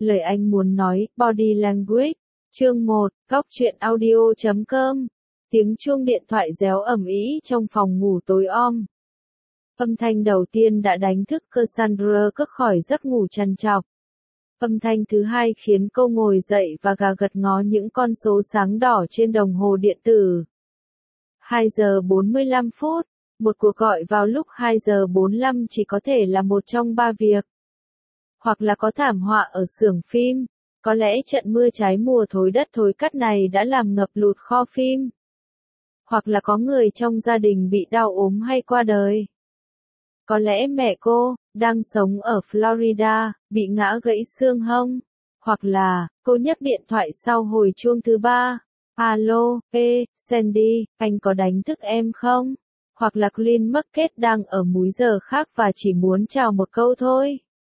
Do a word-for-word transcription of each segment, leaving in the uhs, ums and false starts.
Lời anh muốn nói, Body Language. Chương một, góc truyện audio chấm com. Tiếng chuông điện thoại réo ầm ĩ trong phòng ngủ tối om. Âm thanh đầu tiên đã đánh thức Cassandra cất khỏi giấc ngủ trằn trọc. Âm thanh thứ hai khiến cô ngồi dậy và gà gật ngó những con số sáng đỏ trên đồng hồ điện tử. hai giờ bốn mươi lăm phút. Một cuộc gọi vào lúc hai giờ bốn mươi lăm chỉ có thể là một trong ba việc. Hoặc là có thảm họa ở xưởng phim, có lẽ trận mưa trái mùa thối đất thối cát này đã làm ngập lụt kho phim. Hoặc là có người trong gia đình bị đau ốm hay qua đời. Có lẽ mẹ cô, đang sống ở Florida, bị ngã gãy xương hông. Hoặc là, cô nhấc điện thoại sau hồi chuông thứ ba. Alo, ê, Sandy, anh có đánh thức em không? Hoặc là Clint Market đang ở múi giờ khác và chỉ muốn chào một câu thôi.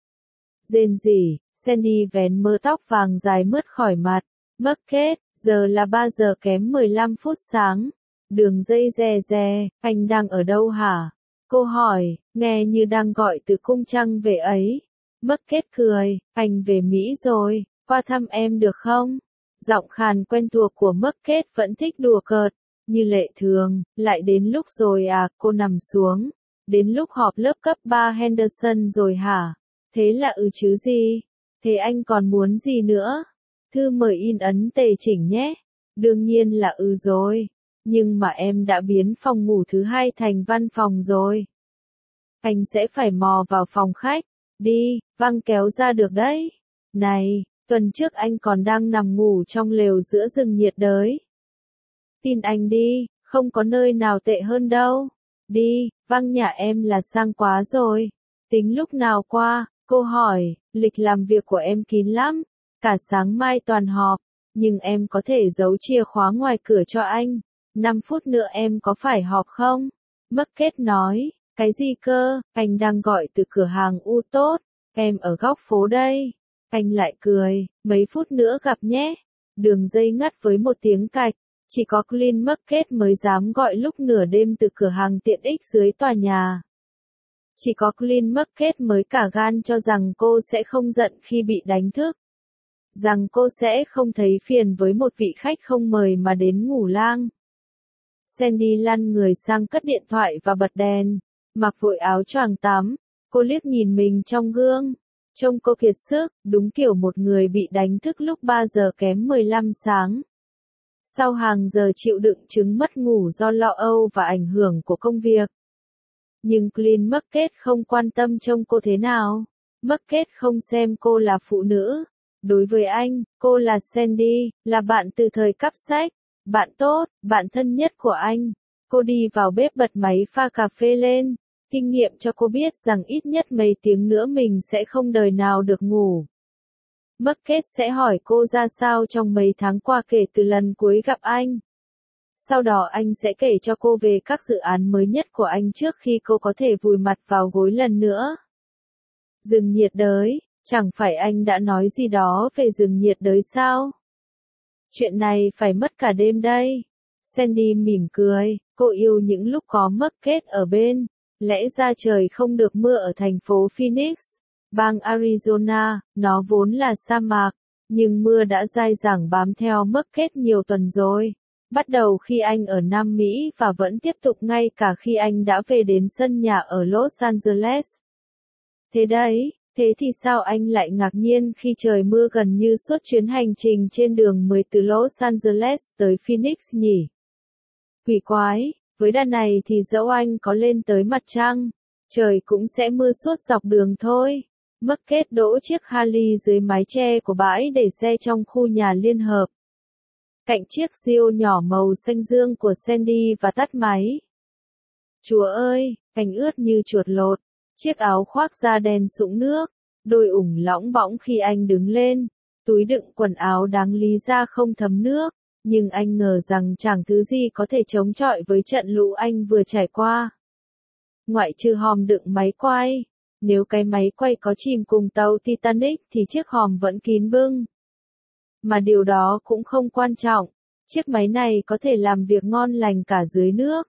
Rên rỉ, Sandy vén mớ tóc vàng dài mướt khỏi mặt. Market, giờ là ba giờ kém mười lăm phút sáng. Đường dây rè rè, anh đang ở đâu hả? Cô hỏi, nghe như đang gọi từ cung trăng về ấy. Market cười, anh về Mỹ rồi, qua thăm em được không? Giọng khàn quen thuộc của Market vẫn thích đùa cợt. Như lệ thường, lại đến lúc rồi à, cô nằm xuống. Đến lúc họp lớp cấp ba Henderson rồi hả? Thế là ừ chứ gì? Thế anh còn muốn gì nữa? Thư mời in ấn tề chỉnh nhé. Đương nhiên là ừ rồi. Nhưng mà em đã biến phòng ngủ thứ hai thành văn phòng rồi. Anh sẽ phải mò vào phòng khách. Đi, văng kéo ra được đấy. Này, tuần trước anh còn đang nằm ngủ trong lều giữa rừng nhiệt đới. Tin anh đi, không có nơi nào tệ hơn đâu. Đi, văng nhà em là sang quá rồi. Tính lúc nào qua, cô hỏi, lịch làm việc của em kín lắm. Cả sáng mai toàn họp, nhưng em có thể giấu chìa khóa ngoài cửa cho anh. năm phút nữa em có phải họp không? Market nói, cái gì cơ, anh đang gọi từ cửa hàng U tốt, em ở góc phố đây. Anh lại cười, mấy phút nữa gặp nhé. Đường dây ngắt với một tiếng cạch. Chỉ có Clint Market mới dám gọi lúc nửa đêm từ cửa hàng tiện ích dưới tòa nhà. Chỉ có Clint Market mới cả gan cho rằng cô sẽ không giận khi bị đánh thức. Rằng cô sẽ không thấy phiền với một vị khách không mời mà đến ngủ lang. Sandy lăn người sang cất điện thoại và bật đèn. Mặc vội áo choàng tắm. Cô liếc nhìn mình trong gương. Trông cô kiệt sức, đúng kiểu một người bị đánh thức lúc ba giờ kém mười lăm sáng. Sau hàng giờ chịu đựng chứng mất ngủ do lo âu và ảnh hưởng của công việc. Nhưng Clint Market không quan tâm trông cô thế nào. Market không xem cô là phụ nữ. Đối với anh, cô là Sandy, là bạn từ thời cắp sách. Bạn tốt, bạn thân nhất của anh. Cô đi vào bếp bật máy pha cà phê lên. Kinh nghiệm cho cô biết rằng ít nhất mấy tiếng nữa mình sẽ không đời nào được ngủ. Market sẽ hỏi cô ra sao trong mấy tháng qua kể từ lần cuối gặp anh. Sau đó anh sẽ kể cho cô về các dự án mới nhất của anh trước khi cô có thể vùi mặt vào gối lần nữa. Rừng nhiệt đới, chẳng phải anh đã nói gì đó về rừng nhiệt đới sao? Chuyện này phải mất cả đêm đây. Sandy mỉm cười, cô yêu những lúc có Market ở bên. Lẽ ra trời không được mưa ở thành phố Phoenix. Bang Arizona, nó vốn là sa mạc, nhưng mưa đã dai dẳng bám theo Market nhiều tuần rồi. Bắt đầu khi anh ở Nam Mỹ và vẫn tiếp tục ngay cả khi anh đã về đến sân nhà ở Los Angeles. Thế đấy, thế thì sao anh lại ngạc nhiên khi trời mưa gần như suốt chuyến hành trình trên đường mười từ Los Angeles tới Phoenix nhỉ? Quỷ quái, với đàn này thì dẫu anh có lên tới mặt trăng, trời cũng sẽ mưa suốt dọc đường thôi. Market đỗ chiếc Harley dưới mái che của bãi để xe trong khu nhà liên hợp. Cạnh chiếc Rio nhỏ màu xanh dương của Sandy và tắt máy. Chúa ơi, anh ướt như chuột lột. Chiếc áo khoác da đen sũng nước. Đôi ủng lõng bõng khi anh đứng lên. Túi đựng quần áo đáng lý ra không thấm nước. Nhưng anh ngờ rằng chẳng thứ gì có thể chống chọi với trận lũ anh vừa trải qua. Ngoại trừ hòm đựng máy quay. Nếu cái máy quay có chìm cùng tàu Titanic thì chiếc hòm vẫn kín bưng. Mà điều đó cũng không quan trọng. Chiếc máy này có thể làm việc ngon lành cả dưới nước.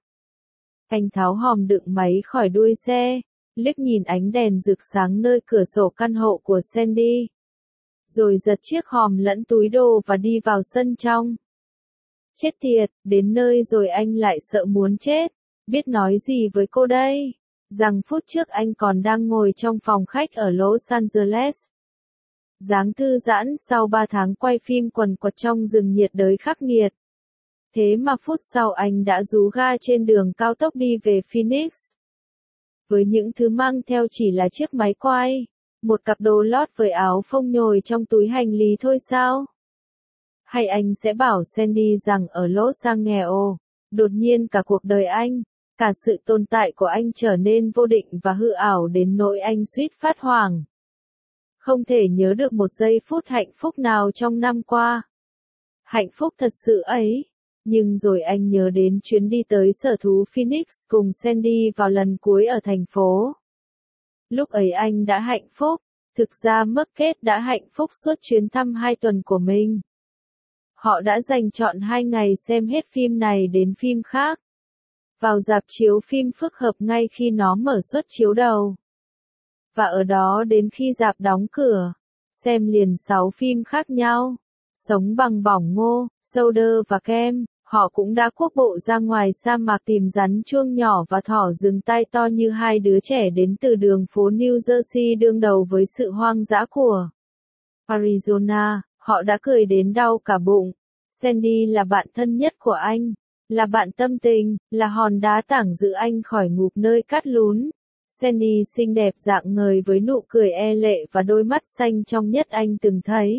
Anh tháo hòm đựng máy khỏi đuôi xe, liếc nhìn ánh đèn rực sáng nơi cửa sổ căn hộ của Sandy. rồi giật chiếc hòm lẫn túi đồ và đi vào sân trong. Chết tiệt, đến nơi rồi anh lại sợ muốn chết, biết nói gì với cô đây? Rằng phút trước anh còn đang ngồi trong phòng khách ở Los Angeles. Dáng thư giãn sau ba tháng quay phim quần quật trong rừng nhiệt đới khắc nghiệt. Thế mà phút sau anh đã rú ga trên đường cao tốc đi về Phoenix. Với những thứ mang theo chỉ là chiếc máy quay, một cặp đồ lót với áo phông nhồi trong túi hành lý thôi sao? Hay anh sẽ bảo Sandy rằng ở Los Angeles, đột nhiên cả cuộc đời anh, cả sự tồn tại của anh trở nên vô định và hư ảo đến nỗi anh suýt phát hoảng. Không thể nhớ được một giây phút hạnh phúc nào trong năm qua. Hạnh phúc thật sự ấy. Nhưng rồi anh nhớ đến chuyến đi tới sở thú Phoenix cùng Sandy vào lần cuối ở thành phố. Lúc ấy anh đã hạnh phúc, thực ra Market đã hạnh phúc suốt chuyến thăm hai tuần của mình. Họ đã dành trọn hai ngày xem hết phim này đến phim khác. Vào rạp chiếu phim phức hợp ngay khi nó mở suất chiếu đầu. Và ở đó đến khi rạp đóng cửa, xem liền sáu phim khác nhau. Sống bằng bỏng ngô, soda và kem. Họ cũng đã cuốc bộ ra ngoài sa mạc tìm rắn chuông nhỏ và thỏ rừng tai to như hai đứa trẻ đến từ đường phố New Jersey đương đầu với sự hoang dã của Arizona. Họ đã cười đến đau cả bụng. Sandy là bạn thân nhất của anh, là bạn tâm tình, là hòn đá tảng giữ anh khỏi ngụp nơi cát lún. Sandy xinh đẹp rạng ngời với nụ cười e lệ và đôi mắt xanh trong nhất anh từng thấy.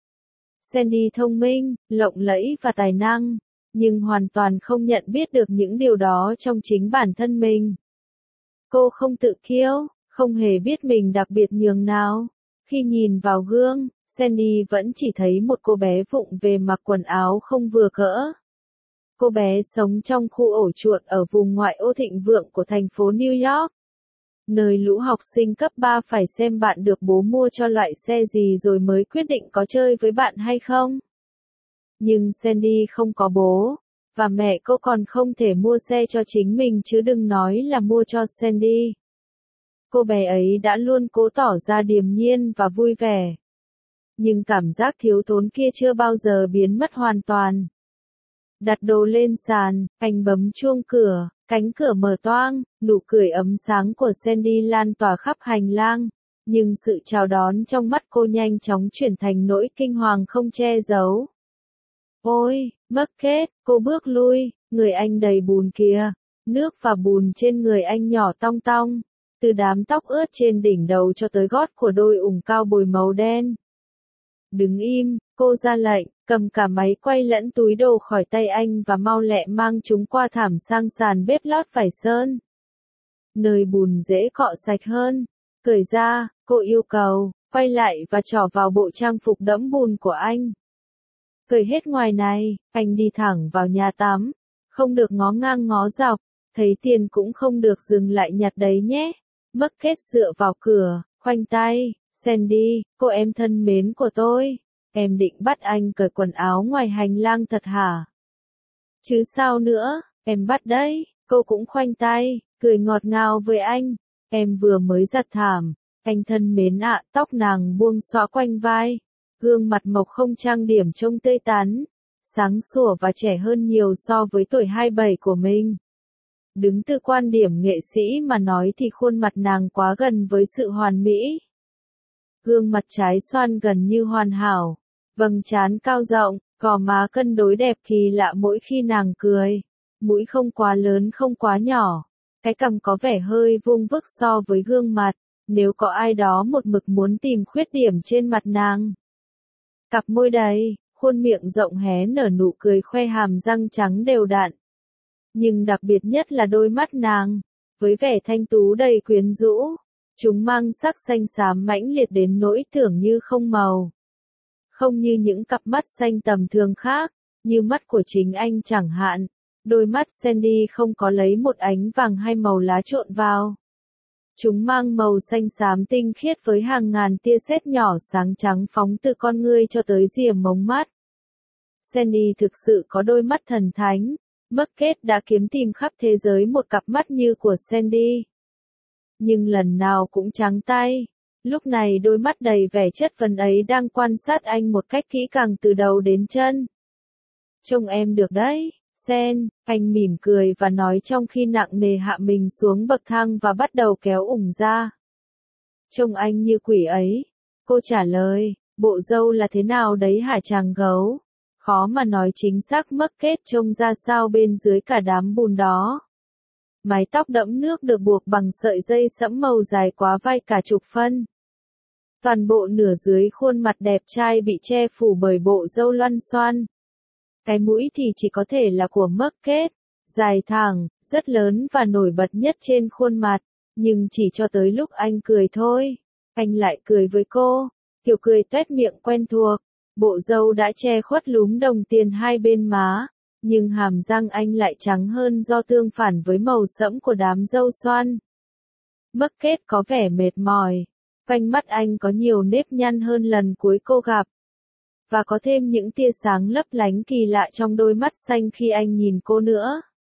Sandy thông minh, lộng lẫy và tài năng, nhưng hoàn toàn không nhận biết được những điều đó trong chính bản thân mình. Cô không tự kiêu, không hề biết mình đặc biệt nhường nào. Khi nhìn vào gương, Sandy vẫn chỉ thấy một cô bé vụng về mặc quần áo không vừa cỡ. Cô bé sống trong khu ổ chuột ở vùng ngoại ô thịnh vượng của thành phố New York, nơi lũ học sinh cấp ba phải xem bạn được bố mua cho loại xe gì rồi mới quyết định có chơi với bạn hay không. Nhưng Sandy không có bố, và mẹ cô còn không thể mua xe cho chính mình chứ đừng nói là mua cho Sandy. Cô bé ấy đã luôn cố tỏ ra điềm nhiên và vui vẻ. Nhưng cảm giác thiếu thốn kia chưa bao giờ biến mất hoàn toàn. Đặt đồ lên sàn, anh bấm chuông cửa, cánh cửa mở toang, nụ cười ấm sáng của Sandy lan tỏa khắp hành lang. Nhưng sự chào đón trong mắt cô nhanh chóng chuyển thành nỗi kinh hoàng không che giấu. Ôi, Market, cô bước lui, người anh đầy bùn kìa. Nước và bùn trên người anh nhỏ tong tong, từ đám tóc ướt trên đỉnh đầu cho tới gót của đôi ủng cao bồi màu đen. Đứng im, cô ra lệnh, cầm cả máy quay lẫn túi đồ khỏi tay anh và mau lẹ mang chúng qua thảm sang sàn bếp lót vải sơn. Nơi bùn dễ cọ sạch hơn. Cởi ra, cô yêu cầu, quay lại và trỏ vào bộ trang phục đẫm bùn của anh. Cởi hết ngoài này, anh đi thẳng vào nhà tắm. Không được ngó ngang ngó dọc, thấy tiền cũng không được dừng lại nhặt đấy nhé. Market dựa vào cửa, khoanh tay. Sandy, cô em thân mến của tôi, em định bắt anh cởi quần áo ngoài hành lang thật hả? Chứ sao nữa, em bắt đấy. Cô cũng khoanh tay, cười ngọt ngào với anh. Em vừa mới giặt thảm, anh thân mến ạ. Tóc nàng buông xõa quanh vai, gương mặt mộc không trang điểm trông tươi tắn, sáng sủa và trẻ hơn nhiều so với tuổi hai mươi bảy của mình. Đứng từ quan điểm nghệ sĩ mà nói thì khuôn mặt nàng quá gần với sự hoàn mỹ. Gương mặt trái xoan gần như hoàn hảo, vầng trán cao rộng, gò má cân đối đẹp kỳ lạ mỗi khi nàng cười. Mũi không quá lớn không quá nhỏ, cái cằm có vẻ hơi vuông vức so với gương mặt, nếu có ai đó một mực muốn tìm khuyết điểm trên mặt nàng. Cặp môi đầy, khuôn miệng rộng hé nở nụ cười khoe hàm răng trắng đều đặn. Nhưng đặc biệt nhất là đôi mắt nàng, với vẻ thanh tú đầy quyến rũ. Chúng mang sắc xanh xám mãnh liệt đến nỗi tưởng như không màu. Không như những cặp mắt xanh tầm thường khác, như mắt của chính anh chẳng hạn. Đôi mắt Sandy không có lấy một ánh vàng hay màu lá trộn vào. Chúng mang màu xanh xám tinh khiết với hàng ngàn tia sét nhỏ sáng trắng phóng từ con ngươi cho tới rìa mống mắt. Sandy thực sự có đôi mắt thần thánh. Market đã kiếm tìm khắp thế giới một cặp mắt như của Sandy. Nhưng lần nào cũng trắng tay. Lúc này đôi mắt đầy vẻ chất vấn ấy đang quan sát anh một cách kỹ càng từ đầu đến chân. Trông em được đấy, Sen, anh mỉm cười và nói trong khi nặng nề hạ mình xuống bậc thang và bắt đầu kéo ủng ra. Trông anh như quỷ ấy. Cô trả lời, bộ râu là thế nào đấy hả chàng gấu? Khó mà nói chính xác Market trông ra sao bên dưới cả đám bùn đó. Mái tóc đẫm nước được buộc bằng sợi dây sẫm màu dài quá vai cả chục phân. Toàn bộ nửa dưới khuôn mặt đẹp trai bị che phủ bởi bộ râu loăn xoăn. Cái mũi thì chỉ có thể là của Market, dài thẳng, rất lớn và nổi bật nhất trên khuôn mặt, nhưng chỉ cho tới lúc anh cười thôi. Anh lại cười với cô, kiểu cười toét miệng quen thuộc, bộ râu đã che khuất lúm đồng tiền hai bên má, nhưng hàm răng anh lại trắng hơn do tương phản với màu sẫm của đám râu xoăn. Market có vẻ mệt mỏi, quanh mắt anh có nhiều nếp nhăn hơn lần cuối cô gặp. Và có thêm những tia sáng lấp lánh kỳ lạ trong đôi mắt xanh khi anh nhìn cô nữa.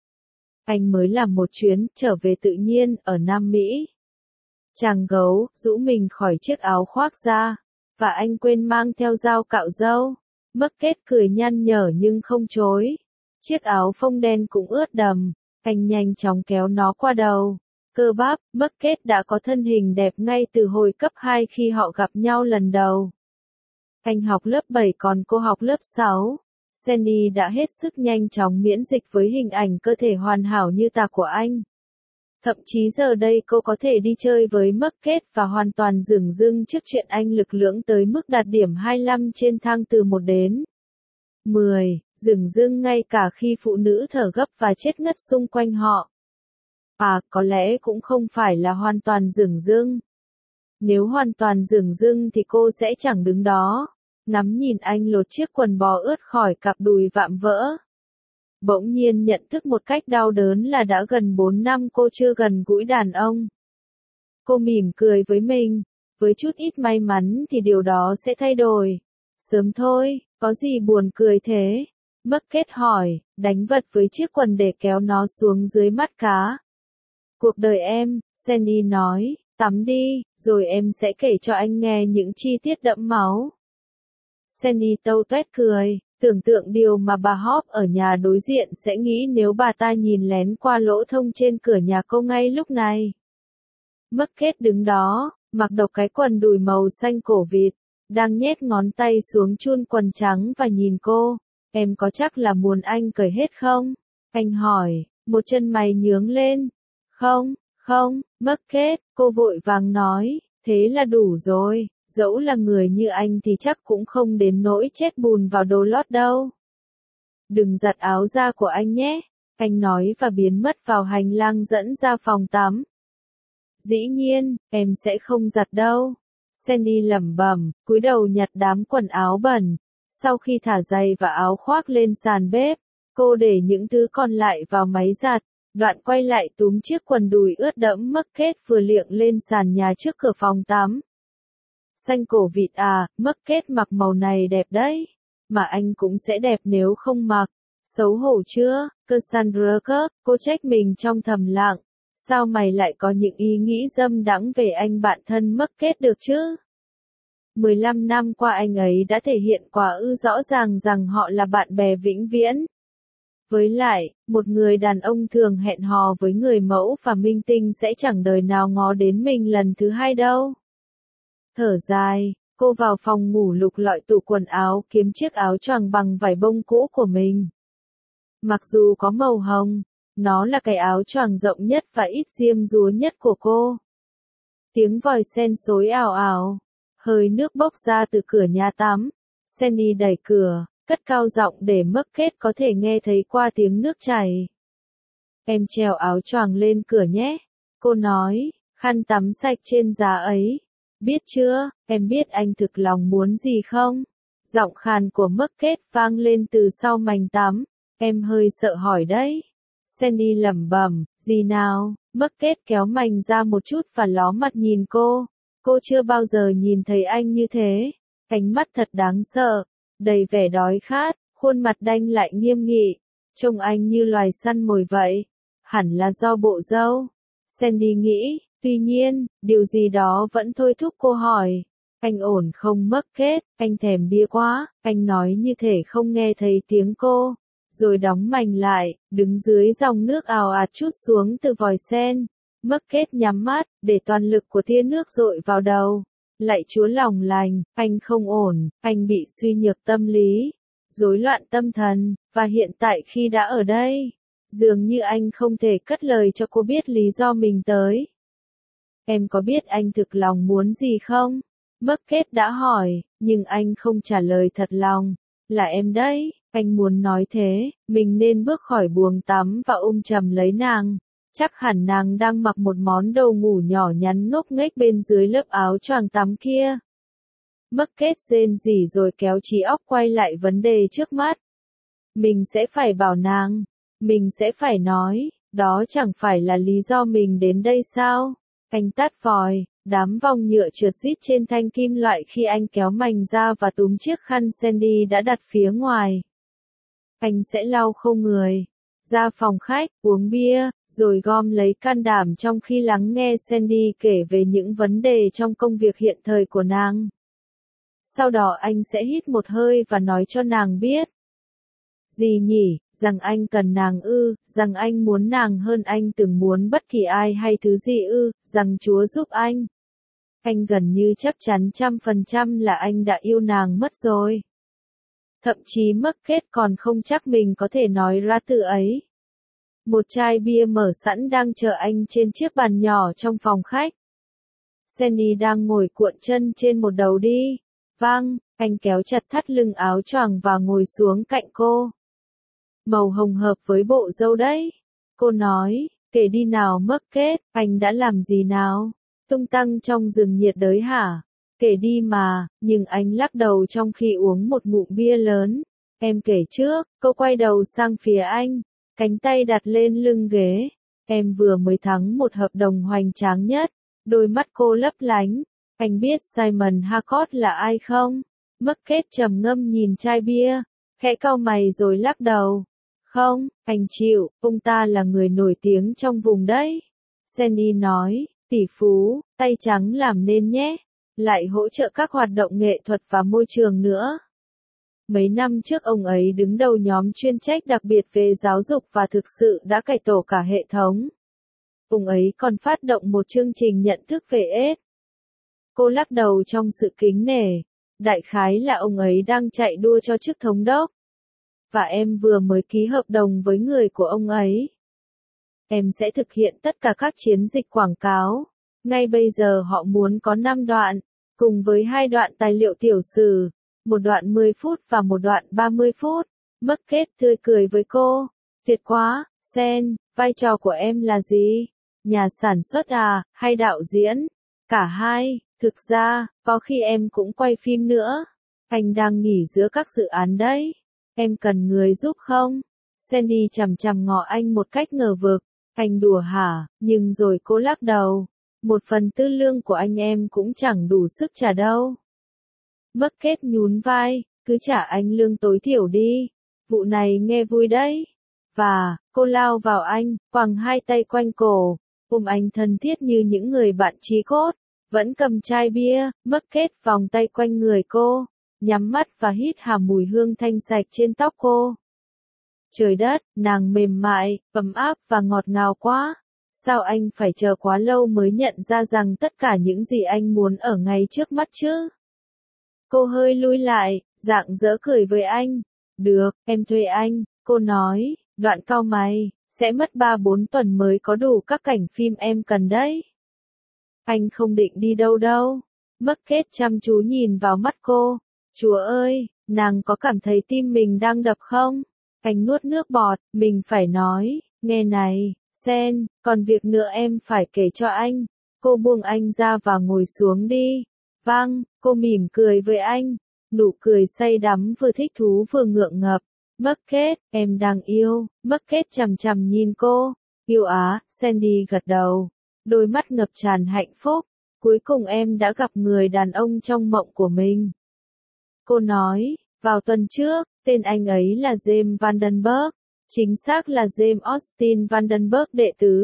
Anh mới làm một chuyến trở về tự nhiên ở Nam Mỹ. Chàng gấu rũ mình khỏi chiếc áo khoác ra, và anh quên mang theo dao cạo râu. Market cười nhăn nhở nhưng không chối. Chiếc áo phông đen cũng ướt đầm, anh nhanh chóng kéo nó qua đầu. Cơ bắp, Market đã có thân hình đẹp ngay từ hồi cấp hai khi họ gặp nhau lần đầu. Anh học lớp bảy còn cô học lớp sáu. Sandy đã hết sức nhanh chóng miễn dịch với hình ảnh cơ thể hoàn hảo như tà của anh. Thậm chí giờ đây cô có thể đi chơi với Market và hoàn toàn dửng dưng trước chuyện anh lực lưỡng tới mức đạt điểm hai mươi lăm trên thang từ một đến mười, dửng dưng ngay cả khi phụ nữ thở gấp và chết ngất xung quanh họ. À, có lẽ cũng không phải là hoàn toàn dửng dưng. Nếu hoàn toàn dửng dưng thì cô sẽ chẳng đứng đó, ngắm nhìn anh lột chiếc quần bò ướt khỏi cặp đùi vạm vỡ. Bỗng nhiên nhận thức một cách đau đớn là đã gần bốn năm cô chưa gần gũi đàn ông. Cô mỉm cười với mình, với chút ít may mắn thì điều đó sẽ thay đổi. Sớm thôi, có gì buồn cười thế? Market hỏi, đánh vật với chiếc quần để kéo nó xuống dưới mắt cá. Cuộc đời em, Sandy nói, tắm đi, rồi em sẽ kể cho anh nghe những chi tiết đẫm máu. Sandy tâu tuét cười, tưởng tượng điều mà bà Hope ở nhà đối diện sẽ nghĩ nếu bà ta nhìn lén qua lỗ thông trên cửa nhà cô ngay lúc này. Market đứng đó, mặc độc cái quần đùi màu xanh cổ vịt, đang nhét ngón tay xuống chun quần trắng và nhìn cô. Em có chắc là muốn anh cởi hết không? Anh hỏi, một chân mày nhướng lên. Không, không, Market, cô vội vàng nói, thế là đủ rồi. Dẫu là người như anh thì chắc cũng không đến nỗi chết bùn vào đồ lót đâu. Đừng giặt áo da của anh nhé, anh nói và biến mất vào hành lang dẫn ra phòng tắm. Dĩ nhiên, em sẽ không giặt đâu. Sandy lẩm bẩm, cúi đầu nhặt đám quần áo bẩn. Sau khi thả giày và áo khoác lên sàn bếp, cô để những thứ còn lại vào máy giặt. Đoạn quay lại túm chiếc quần đùi ướt đẫm Market vừa liệng lên sàn nhà trước cửa phòng tắm. Xanh cổ vịt à, Market mặc màu này đẹp đấy. Mà anh cũng sẽ đẹp nếu không mặc. Xấu hổ chưa, Cassandra Kirk, cô trách mình trong thầm lặng. Sao mày lại có những ý nghĩ dâm đãng về anh bạn thân Market được chứ? mười lăm năm qua anh ấy đã thể hiện quá ư rõ ràng rằng họ là bạn bè vĩnh viễn. Với lại, một người đàn ông thường hẹn hò với người mẫu và minh tinh sẽ chẳng đời nào ngó đến mình lần thứ hai đâu. Thở dài, cô vào phòng ngủ lục lọi tủ quần áo kiếm chiếc áo choàng bằng vải bông cũ của mình. Mặc dù có màu hồng, nó là cái áo choàng rộng nhất và ít diêm dúa nhất của cô. Tiếng vòi sen xối ào ào, hơi nước bốc ra từ cửa nhà tắm. Sandy đẩy cửa, cất cao giọng để Market có thể nghe thấy qua tiếng nước chảy. Em treo áo choàng lên cửa nhé, cô nói, khăn tắm sạch trên giá ấy. Biết chưa, em biết anh thực lòng muốn gì không? Giọng khàn của Market vang lên từ sau mành tắm. Em hơi sợ hỏi đấy. Sandy lẩm bẩm, gì nào? Market kéo mành ra một chút và ló mặt nhìn cô. Cô chưa bao giờ nhìn thấy anh như thế. Ánh mắt thật đáng sợ, đầy vẻ đói khát, khuôn mặt đanh lại nghiêm nghị. Trông anh như loài săn mồi vậy. Hẳn là do bộ râu. Sandy nghĩ, Tuy nhiên, điều gì đó vẫn thôi thúc cô hỏi. Anh ổn không Margaret, anh thèm bia quá, anh nói như thể không nghe thấy tiếng cô. Rồi đóng mành lại, đứng dưới dòng nước ào ạt trút xuống từ vòi sen. Margaret nhắm mắt, để toàn lực của tia nước dội vào đầu. Lạy Chúa lòng lành, anh không ổn, anh bị suy nhược tâm lý, rối loạn tâm thần, và hiện tại khi đã ở đây, dường như anh không thể cất lời cho cô biết lý do mình tới. Em có biết anh thực lòng muốn gì không? Margaret đã hỏi, nhưng anh không trả lời thật lòng. Là em đấy, anh muốn nói thế, mình nên bước khỏi buồng tắm và ôm chầm lấy nàng. Chắc hẳn nàng đang mặc một món đồ ngủ nhỏ nhắn ngốc nghếch bên dưới lớp áo choàng tắm kia. Margaret rên rỉ rồi kéo trí óc quay lại vấn đề trước mắt. Mình sẽ phải bảo nàng, mình sẽ phải nói, đó chẳng phải là lý do mình đến đây sao? Anh tắt vòi, đám vòng nhựa trượt rít trên thanh kim loại khi anh kéo mành ra và túm chiếc khăn Sandy đã đặt phía ngoài. Anh sẽ lau khô người, ra phòng khách, uống bia, rồi gom lấy can đảm trong khi lắng nghe Sandy kể về những vấn đề trong công việc hiện thời của nàng. Sau đó anh sẽ hít một hơi và nói cho nàng biết. Gì nhỉ, rằng anh cần nàng ư, rằng anh muốn nàng hơn anh từng muốn bất kỳ ai hay thứ gì ư, rằng Chúa giúp anh. Anh gần như chắc chắn trăm phần trăm là anh đã yêu nàng mất rồi. Thậm chí Margaret còn không chắc mình có thể nói ra từ ấy. Một chai bia mở sẵn đang chờ anh trên chiếc bàn nhỏ trong phòng khách. Sandy đang ngồi cuộn chân trên một đầu đi. Vâng, anh kéo chặt thắt lưng áo choàng và ngồi xuống cạnh cô. Màu hồng hợp với bộ râu đấy. Cô nói, kể đi nào Margaret, anh đã làm gì nào? Tung tăng trong rừng nhiệt đới hả? Kể đi mà, nhưng anh lắc đầu trong khi uống một ngụm bia lớn. Em kể trước, cô quay đầu sang phía anh, cánh tay đặt lên lưng ghế. Em vừa mới thắng một hợp đồng hoành tráng nhất. Đôi mắt cô lấp lánh. Anh biết Simon Harcourt là ai không? Margaret trầm ngâm nhìn chai bia, khẽ cau mày rồi lắc đầu. Không, anh chịu, ông ta là người nổi tiếng trong vùng đấy. Sandy nói, tỷ phú, tay trắng làm nên nhé, lại hỗ trợ các hoạt động nghệ thuật và môi trường nữa. Mấy năm trước ông ấy đứng đầu nhóm chuyên trách đặc biệt về giáo dục và thực sự đã cải tổ cả hệ thống. Ông ấy còn phát động một chương trình nhận thức về ết. Cô lắc đầu trong sự kính nể. Đại khái là ông ấy đang chạy đua cho chức thống đốc. Và em vừa mới ký hợp đồng với người của ông ấy. Em sẽ thực hiện tất cả các chiến dịch quảng cáo. Ngay bây giờ họ muốn có năm đoạn, cùng với hai đoạn tài liệu tiểu sử, một đoạn mười phút và một đoạn ba mươi phút. Margaret tươi cười với cô. Tuyệt quá, Sen, vai trò của em là gì? Nhà sản xuất à, hay đạo diễn? Cả hai, thực ra, có khi em cũng quay phim nữa. Anh đang nghỉ giữa các dự án đấy. Em cần người giúp không? Sandy chằm chằm ngó anh một cách ngờ vực. Anh đùa hả? Nhưng rồi cô lắc đầu. Một phần tư lương của anh em cũng chẳng đủ sức trả đâu. Margaret nhún vai, cứ trả anh lương tối thiểu đi. Vụ này nghe vui đấy. Và, cô lao vào anh, quàng hai tay quanh cổ, ôm anh thân thiết như những người bạn chí cốt. Vẫn cầm chai bia, Margaret vòng tay quanh người cô, nhắm mắt và hít hà mùi hương thanh sạch trên tóc cô. Trời đất, nàng mềm mại, ấm áp và ngọt ngào quá. Sao anh phải chờ quá lâu mới nhận ra rằng tất cả những gì anh muốn ở ngay trước mắt chứ? Cô hơi lui lại, rạng rỡ cười với anh. Được, em thuê anh, cô nói, đoạn cau mày, sẽ mất ba bốn tuần mới có đủ các cảnh phim em cần đấy. Anh không định đi đâu đâu. Margaret chăm chú nhìn vào mắt cô. Chúa ơi, nàng có cảm thấy tim mình đang đập không? Anh nuốt nước bọt, mình phải nói, nghe này, Sen, còn việc nữa em phải kể cho anh. Cô buông anh ra và ngồi xuống đi. Vâng, cô mỉm cười với anh. Nụ cười say đắm vừa thích thú vừa ngượng ngập. Margaret, em đang yêu. Margaret chằm chằm nhìn cô. Yêu á, Sandy gật đầu. Đôi mắt ngập tràn hạnh phúc. Cuối cùng em đã gặp người đàn ông trong mộng của mình. Cô nói, vào tuần trước, tên anh ấy là James Vandenberg. Chính xác là James Austin Vandenberg đệ tứ.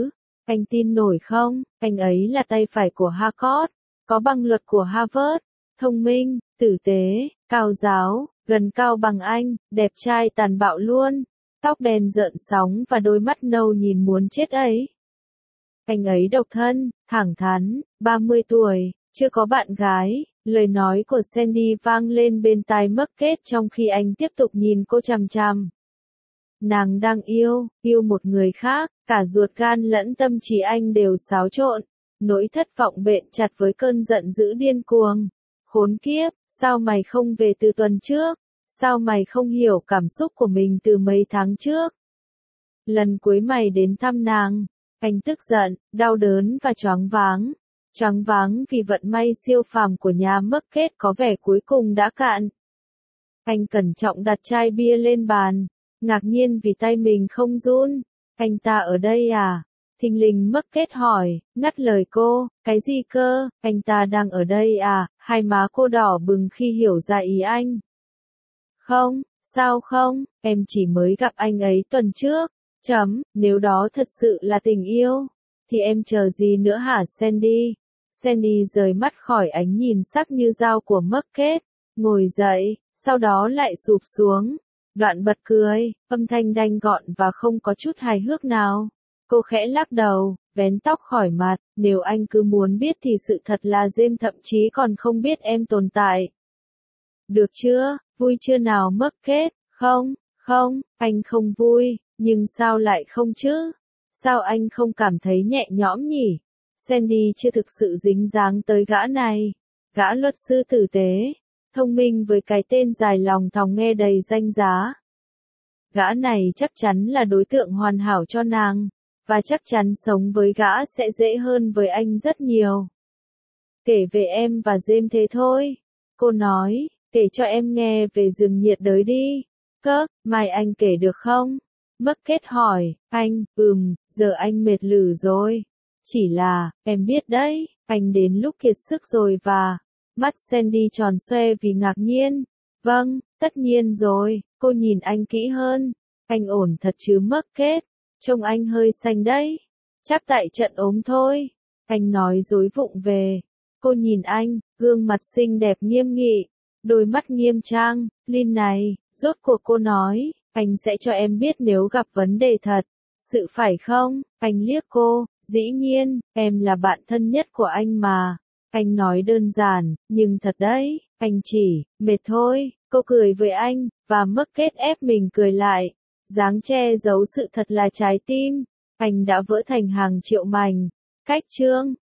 Anh tin nổi không? Anh ấy là tay phải của Harcourt, có bằng luật của Harvard, thông minh, tử tế, cao giáo, gần cao bằng anh, đẹp trai tàn bạo luôn, tóc đen rợn sóng và đôi mắt nâu nhìn muốn chết ấy. Anh ấy độc thân, thẳng thắn, ba mươi tuổi, chưa có bạn gái, lời nói của Sandy vang lên bên tai Margaret trong khi anh tiếp tục nhìn cô chằm chằm. Nàng đang yêu, yêu một người khác, cả ruột gan lẫn tâm trí anh đều xáo trộn, nỗi thất vọng bện chặt với cơn giận dữ điên cuồng. Khốn kiếp, sao mày không về từ tuần trước? Sao mày không hiểu cảm xúc của mình từ mấy tháng trước? Lần cuối mày đến thăm nàng, anh tức giận, đau đớn và choáng váng. Choáng váng vì vận may siêu phàm của nhà Margaret có vẻ cuối cùng đã cạn. Anh cẩn trọng đặt chai bia lên bàn, ngạc nhiên vì tay mình không run. Anh ta ở đây à? Thình lình Margaret hỏi, ngắt lời cô, cái gì cơ? Anh ta đang ở đây à? Hai má cô đỏ bừng khi hiểu ra ý anh. Không, sao không, em chỉ mới gặp anh ấy tuần trước. Chấm, nếu đó thật sự là tình yêu, thì em chờ gì nữa hả Sandy? Sandy rời mắt khỏi ánh nhìn sắc như dao của Margaret, ngồi dậy, sau đó lại sụp xuống. Đoạn bật cười, âm thanh đanh gọn và không có chút hài hước nào. Cô khẽ lắc đầu, vén tóc khỏi mặt, nếu anh cứ muốn biết thì sự thật là James thậm chí còn không biết em tồn tại. Được chưa, vui chưa nào Margaret? Không, không, anh không vui, nhưng sao lại không chứ? Sao anh không cảm thấy nhẹ nhõm nhỉ? Sandy chưa thực sự dính dáng tới gã này. Gã luật sư tử tế, thông minh với cái tên dài lòng thòng nghe đầy danh giá. Gã này chắc chắn là đối tượng hoàn hảo cho nàng, và chắc chắn sống với gã sẽ dễ hơn với anh rất nhiều. Kể về em và James thế thôi. Cô nói, kể cho em nghe về rừng nhiệt đới đi. Kirk, mai anh kể được không? Margaret hỏi, anh, ừm, giờ anh mệt lử rồi. Chỉ là, em biết đấy, anh đến lúc kiệt sức rồi và... Mắt Sandy tròn xoe vì ngạc nhiên. Vâng, tất nhiên rồi, cô nhìn anh kỹ hơn. Anh ổn thật chứ Margaret? Trông anh hơi xanh đấy. Chắc tại trận ốm thôi. Anh nói dối vụng về. Cô nhìn anh, gương mặt xinh đẹp nghiêm nghị, đôi mắt nghiêm trang. Lin này, rốt cuộc cô nói, anh sẽ cho em biết nếu gặp vấn đề thật. Sự phải không? Anh liếc cô, dĩ nhiên, em là bạn thân nhất của anh mà. Anh nói đơn giản, nhưng thật đấy, anh chỉ, mệt thôi. Cô cười với anh, và Margaret ép mình cười lại. Dáng che giấu sự thật là trái tim. Anh đã vỡ thành hàng triệu mảnh. Cách chương